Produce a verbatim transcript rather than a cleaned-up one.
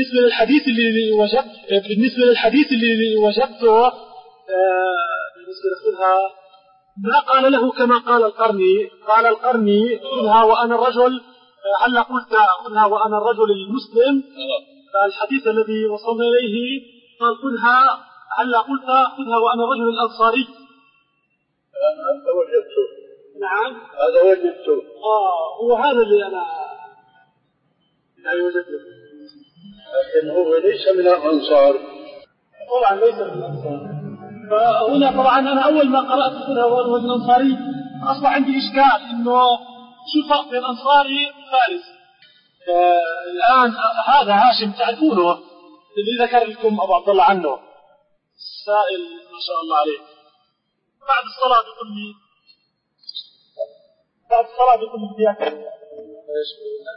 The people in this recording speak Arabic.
بالنسبة للحديث اللي وجدت بالنسبة للحديث اللي وجدته بالنسبة لخذها ما قال له كما قال القرني. قال القرني خذها وأنا الرجل، هل قلت خذها وأنا الرجل المسلم؟ فالحديث الذي وصلنا إليه قال خذها هل قلت خذها وأنا الرجل الأنصاري. هذا وجدته. نعم هذا وجدته. آه هو هذا اللي أنا لا وجدته، لكن هو ليس من الأنصار. طبعا ليس من الأنصار. فهنا طبعا أنا أول ما قرأت خذها وأنا الرجل الأنصاري أصبح عندي إشكال إنه شو فرق بين أنصاري وفارسي. الآن هذا هاشم تعرفونه اللي ذكر لكم أبو عبد الله عنه السائل ما شاء الله عليه، بعد الصلاة بيقول لي بعد الصلاة بيقول لي